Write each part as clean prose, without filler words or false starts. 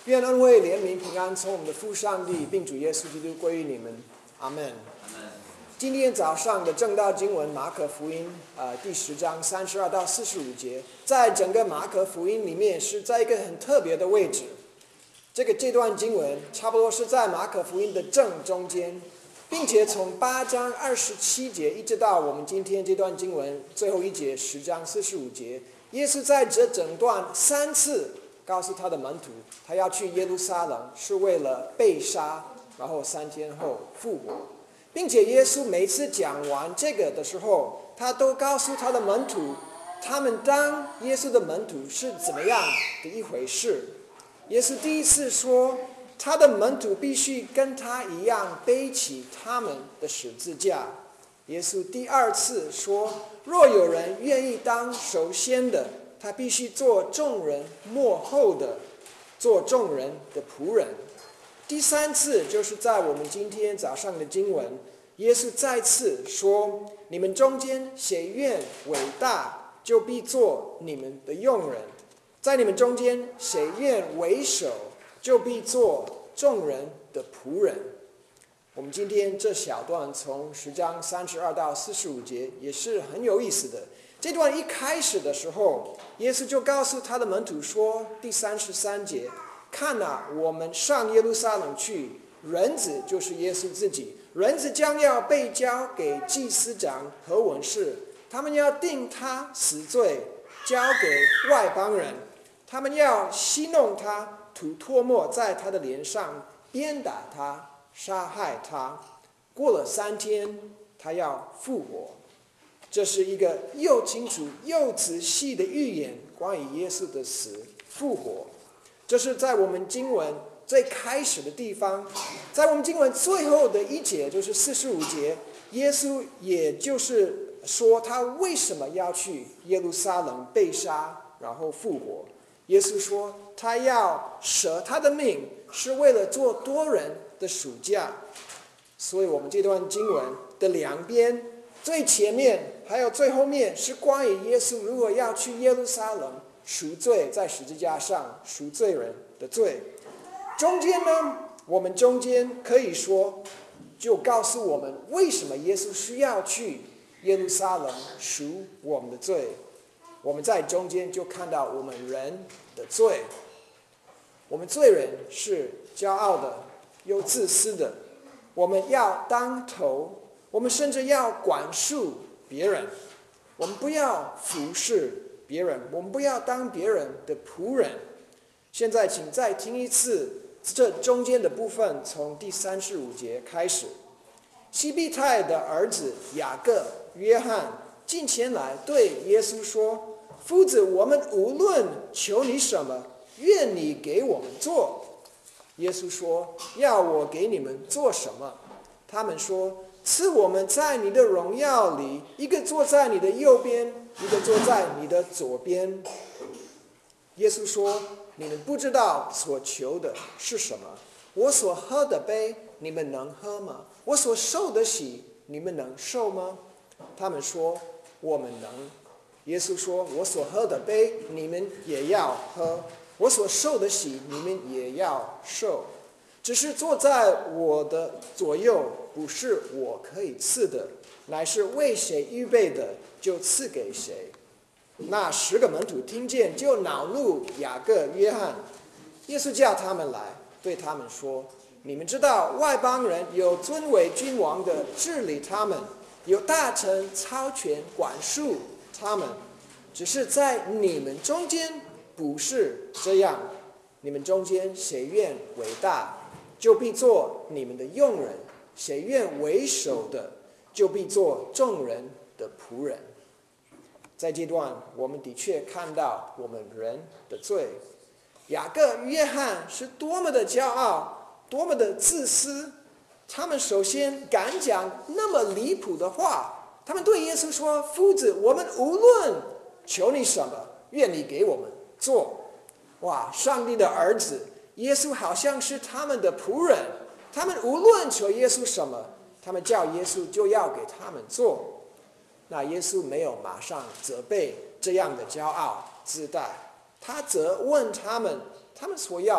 愿恩惠、怜悯、平安从我们的父上帝并主耶稣基督归于你们，阿们。今天早上的正道经文马可福音第10章32到45节，在整个马可福音里面是在一个很特别的位置。这段经文差不多是在马可福音的正中间，并且从8章27节一直到我们今天这段经文最后一节10章45节，耶稣在这整段3次告诉他的门徒，他要去耶路撒冷是为了被杀，然后3天后复活。并且耶稣每次讲完这个的时候，他都告诉他的门徒，他们当耶稣的门徒是怎么样的一回事。耶稣第一次说，他的门徒必须跟他一样背起他们的十字架。耶稣第2次说，若有人愿意当首先的，他必须做众人末后的，做众人的仆人。第3次就是在我们今天早上的经文，耶稣再次说，你们中间谁愿伟大，就必做你们的用人；在你们中间谁愿为首，就必做众人的仆人。我们今天这小段从10章32到45节也是很有意思的。这段一开始的时候，耶稣就告诉他的门徒说，第33节，看啊，我们上耶路撒冷去，人子就是耶稣自己，人子将要被交给祭司长和文士，他们要定他死罪，交给外邦人，他们要戏弄他，吐唾沫在他的脸上，鞭打他，杀害他，过了3天他要复活。这是一个又清楚又仔细的预言，关于耶稣的死复活。这是在我们经文最开始的地方。在我们经文最后的一节，就是45节，耶稣也就是说他为什么要去耶路撒冷被杀然后复活。耶稣说他要舍他的命，是为了做多人的赎价。所以我们这段经文的两边，最前面还有最后面，是关于耶稣如果要去耶路撒冷赎罪，在十字架上赎罪人的罪。中间呢，我们中间可以说就告诉我们为什么耶稣需要去耶路撒冷赎我们的罪。我们在中间就看到我们人的罪。我们罪人是骄傲的又自私的，我们要当头，我们甚至要管束别人，我们不要服侍别人，我们不要当别人的仆人。现在请再听一次这中间的部分，从第35节开始。西庇太的儿子雅各、约翰进前来对耶稣说，夫子，我们无论求你什么，愿你给我们做。耶稣说，要我给你们做什么？他们说，赐我们在你的荣耀里，一个坐在你的右边，一个坐在你的左边。耶稣说，你们不知道所求的是什么。我所喝的杯，你们能喝吗？我所受的洗，你们能受吗？他们说，我们能。耶稣说，我所喝的杯，你们也要喝；我所受的洗，你们也要受。只是坐在我的左右，不是我可以赐的，乃是为谁预备的，就赐给谁。那10个门徒听见，就恼怒雅各、约翰。耶稣叫他们来，对他们说，你们知道外邦人有尊为君王的治理他们，有大臣操权管束他们，只是在你们中间不是这样。你们中间谁愿为大，就必做你们的用人；谁愿为首的，就必做众人的仆人。在这段我们的确看到我们人的罪。雅各、约翰是多么的骄傲，多么的自私。他们首先敢讲那么离谱的话，他们对耶稣说，夫子，我们无论求你什么，愿你给我们做。哇，上帝的儿子耶稣好像是他们的仆人，他们无论求耶稣什么，他们叫耶稣就要给他们做。那耶稣没有马上责备这样的骄傲自大，他则问他们所要的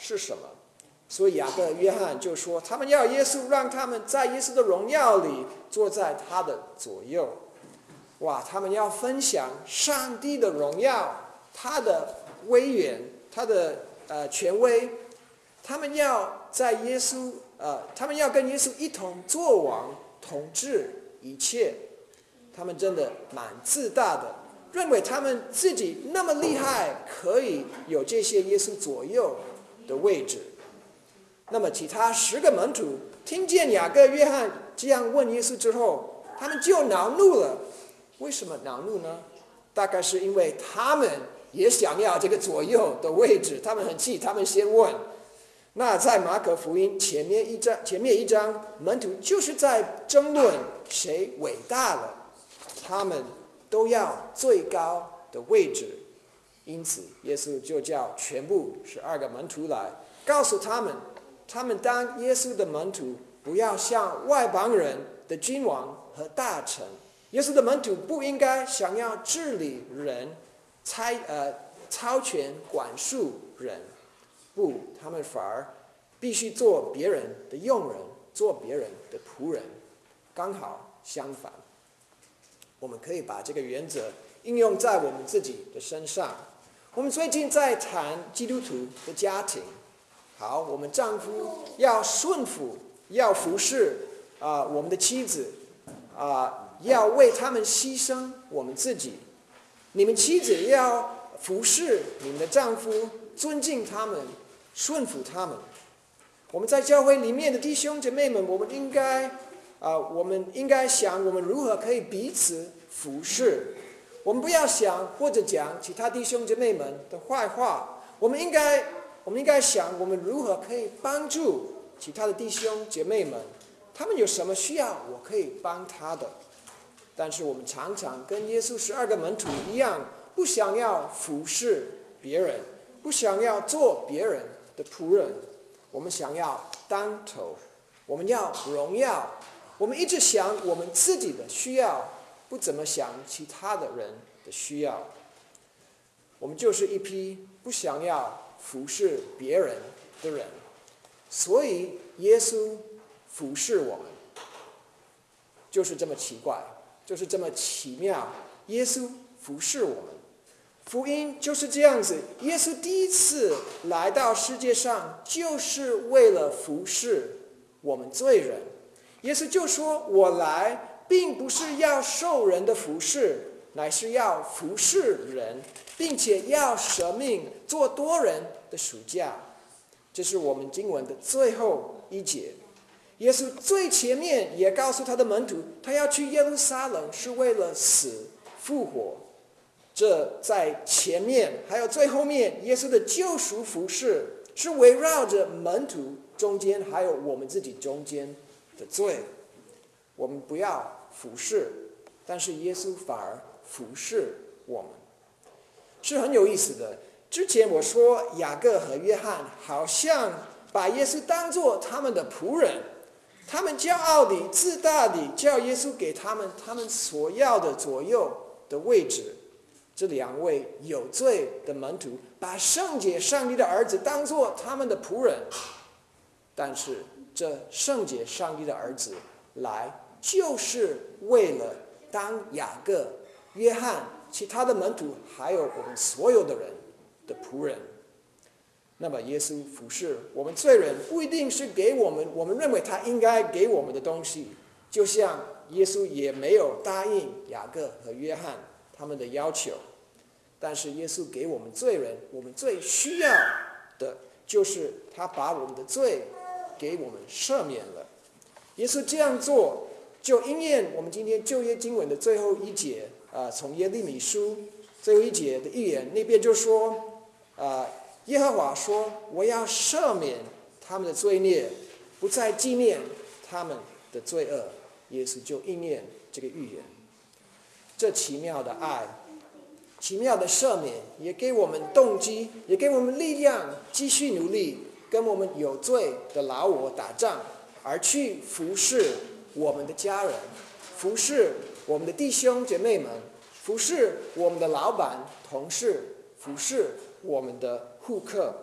是什么。所以雅各、约翰就说，他们要耶稣，让他们在耶稣的荣耀里坐在他的左右。哇，他们要分享上帝的荣耀，他的威严，他的权威。他们要在耶稣他们要跟耶稣一同作王，统治一切。他们真的蛮自大的，认为他们自己那么厉害，可以有这些耶稣左右的位置。那么其他10个门徒听见雅各、约翰这样问耶稣之后，他们就恼怒了。为什么恼怒呢？大概是因为他们也想要这个左右的位置，他们很气，他们先问。那在马可福音前面一章，门徒就是在争论谁伟大了，他们都要最高的位置。因此耶稣就叫全部12个门徒来，告诉他们当耶稣的门徒，不要像外邦人的君王和大臣。耶稣的门徒不应该想要治理人，操权管束人，不，他们反而必须做别人的用人，做别人的仆人。刚好相反，我们可以把这个原则应用在我们自己的身上。我们最近在谈基督徒的家庭。好，我们丈夫要顺服，要服侍我们的妻子要为他们牺牲我们自己。你们妻子要服侍你们的丈夫，尊敬他们，顺服他们。我们在教会里面的弟兄姐妹们，我们应该想，我们如何可以彼此服侍。我们不要想或者讲其他弟兄姐妹们的坏话。我们应该想，我们如何可以帮助其他的弟兄姐妹们，他们有什么需要，我可以帮他的。但是我们常常跟耶稣12个门徒一样，不想要服侍别人，不想要做别人的仆人。我们想要当头，我们要荣耀，我们一直想我们自己的需要，不怎么想其他的人的需要。我们就是一批不想要服侍别人的人，所以耶稣服侍我们，就是这么奇怪，就是这么奇妙。耶稣服侍我们，福音就是这样子。耶稣第一次来到世界上，就是为了服侍我们罪人。耶稣就说，我来并不是要受人的服侍，乃是要服侍人，并且要舍命做多人的赎价。这是我们经文的最后一节。耶稣最前面也告诉他的门徒，他要去耶路撒冷是为了死复活。这在前面还有最后面，耶稣的救赎服事是围绕着门徒中间还有我们自己中间的罪。我们不要服侍，但是耶稣反而服侍我们，是很有意思的。之前我说雅各和约翰好像把耶稣当作他们的仆人，他们骄傲地自大地叫耶稣给他们所要的左右的位置。这2位有罪的门徒把圣洁上帝的儿子当作他们的仆人，但是这圣洁上帝的儿子来就是为了当雅各、约翰、其他的门徒还有我们所有的人的仆人。那么耶稣服侍我们罪人，不一定是给我们认为他应该给我们的东西，就像耶稣也没有答应雅各和约翰他们的要求。但是耶稣给我们罪人，我们最需要的就是他把我们的罪给我们赦免了。耶稣这样做，就应验我们今天旧约经文的最后一节，从耶利米书最后一节的预言，那边就说，耶和华说，我要赦免他们的罪孽，不再纪念他们的罪恶。耶稣就应验这个预言。这奇妙的爱，奇妙的赦免，也给我们动机，也给我们力量，继续努力跟我们有罪的老我打仗，而去服侍我们的家人，服侍我们的弟兄姐妹们，服侍我们的老板同事，服侍我们的顾客。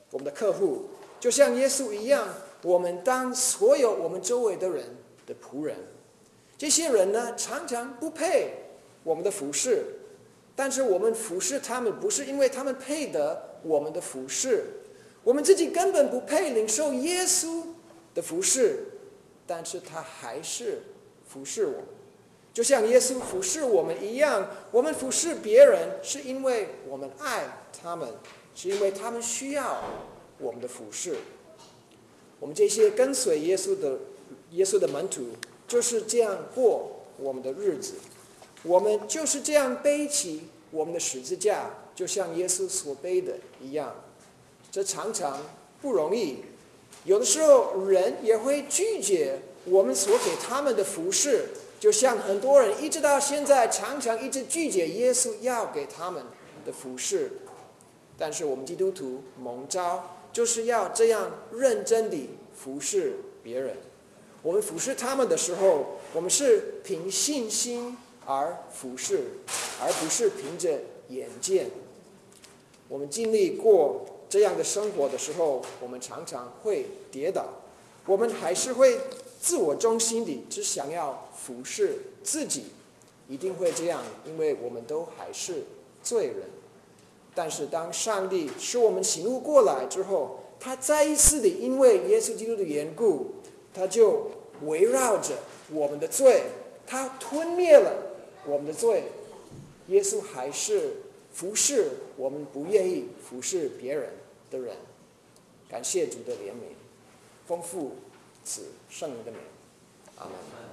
我们的客户，就像耶稣一样，我们当所有我们周围的人的仆人。这些人呢，常常不配我们的服侍，但是我们服侍他们，不是因为他们配得我们的服侍，我们自己根本不配领受耶稣的服侍，但是他还是服侍我们，就像耶稣服侍我们一样。我们服侍别人，是因为我们爱他们，是因为他们需要我们的服侍。我们这些跟随耶稣的门徒，就是这样过我们的日子。我们就是这样背起我们的十字架，就像耶稣所背的一样。这常常不容易，有的时候人也会拒绝我们所给他们的服侍，就像很多人一直到现在常常一直拒绝耶稣要给他们的服侍。但是我们基督徒蒙召，就是要这样认真地服侍别人。我们服侍他们的时候，我们是凭信心而服侍，而不是凭着眼见。我们经历过这样的生活的时候，我们常常会跌倒，我们还是会自我中心地只想要服侍自己，一定会这样，因为我们都还是罪人。但是当上帝使我们醒悟过来之后，他再一次的因为耶稣基督的缘故，他就围绕着我们的罪，他吞灭了我们的罪。耶稣还是服侍我们不愿意服侍别人的人。感谢主的怜悯，丰富子圣灵的名，阿们。